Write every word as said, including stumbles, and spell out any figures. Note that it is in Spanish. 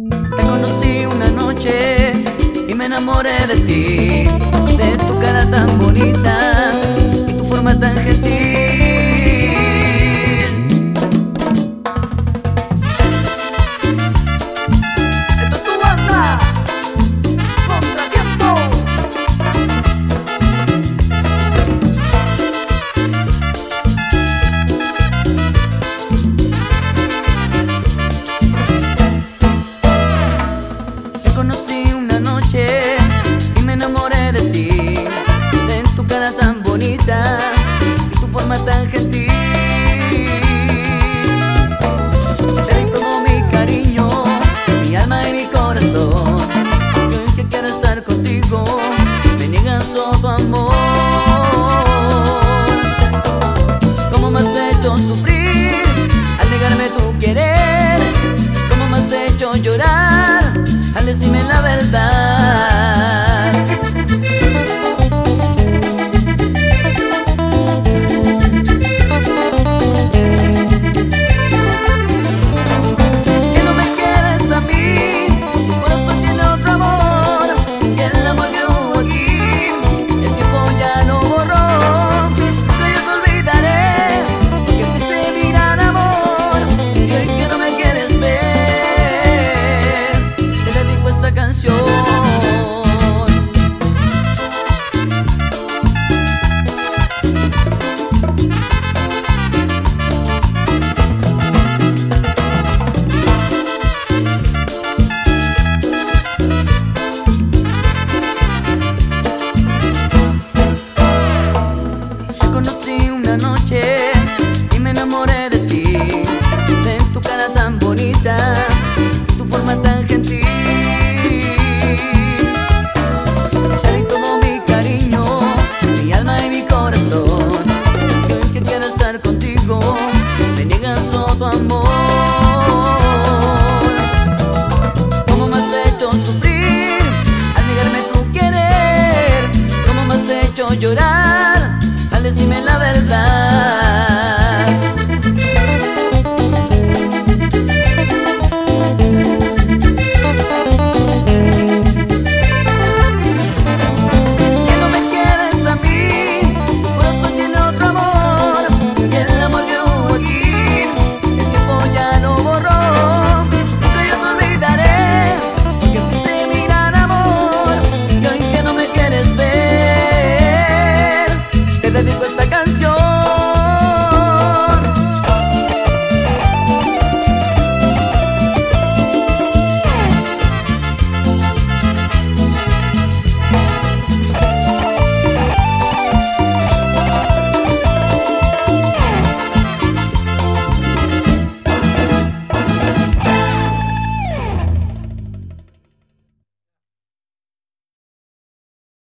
Te conocí una noche y me enamoré de ti, de tu cara tan bonita y tu forma tan gentil. Esto es tu banda, Contratiempo. Te conocí una noche y me enamoré de ti, de tu cara tan bonita y tu forma tan gentil. Te di todo mi cariño, mi alma y mi corazón, y hoy que quiero estar contigo me niegan todo amor. ¿Cómo me has hecho sufrir al negarme tu querer? ¿Cómo me has hecho llorar al decirme la verdad? Que no me quieres a mí, tu corazón tiene otro amor, y el amor que hubo aquí, el tiempo ya lo borró. Nunca yo te olvidaré que fuiste mi gran amor, y hoy que no me quieres ver, te dedico esta canción. Te conocí una noche y me enamoré de ti, de tu cara tan bonita, tu forma tan gentil. Te di todo mi cariño, mi alma y mi corazón, y hoy que quiero estar contigo me niegas todo amor. ¿Cómo me has hecho sufrir al negarme tu querer? ¿Cómo me has hecho llorar